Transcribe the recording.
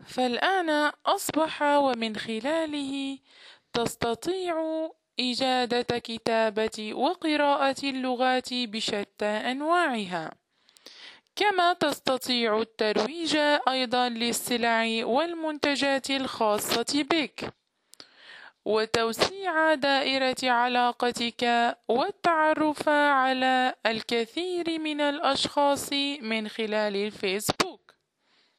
فالآن أصبح ومن خلاله تستطيع إجادة كتابة وقراءة اللغات بشتى أنواعها، كما تستطيع الترويج أيضا للسلع والمنتجات الخاصة بك، وتوسيع دائرة علاقتك والتعرف على الكثير من الأشخاص من خلال الفيسبوك.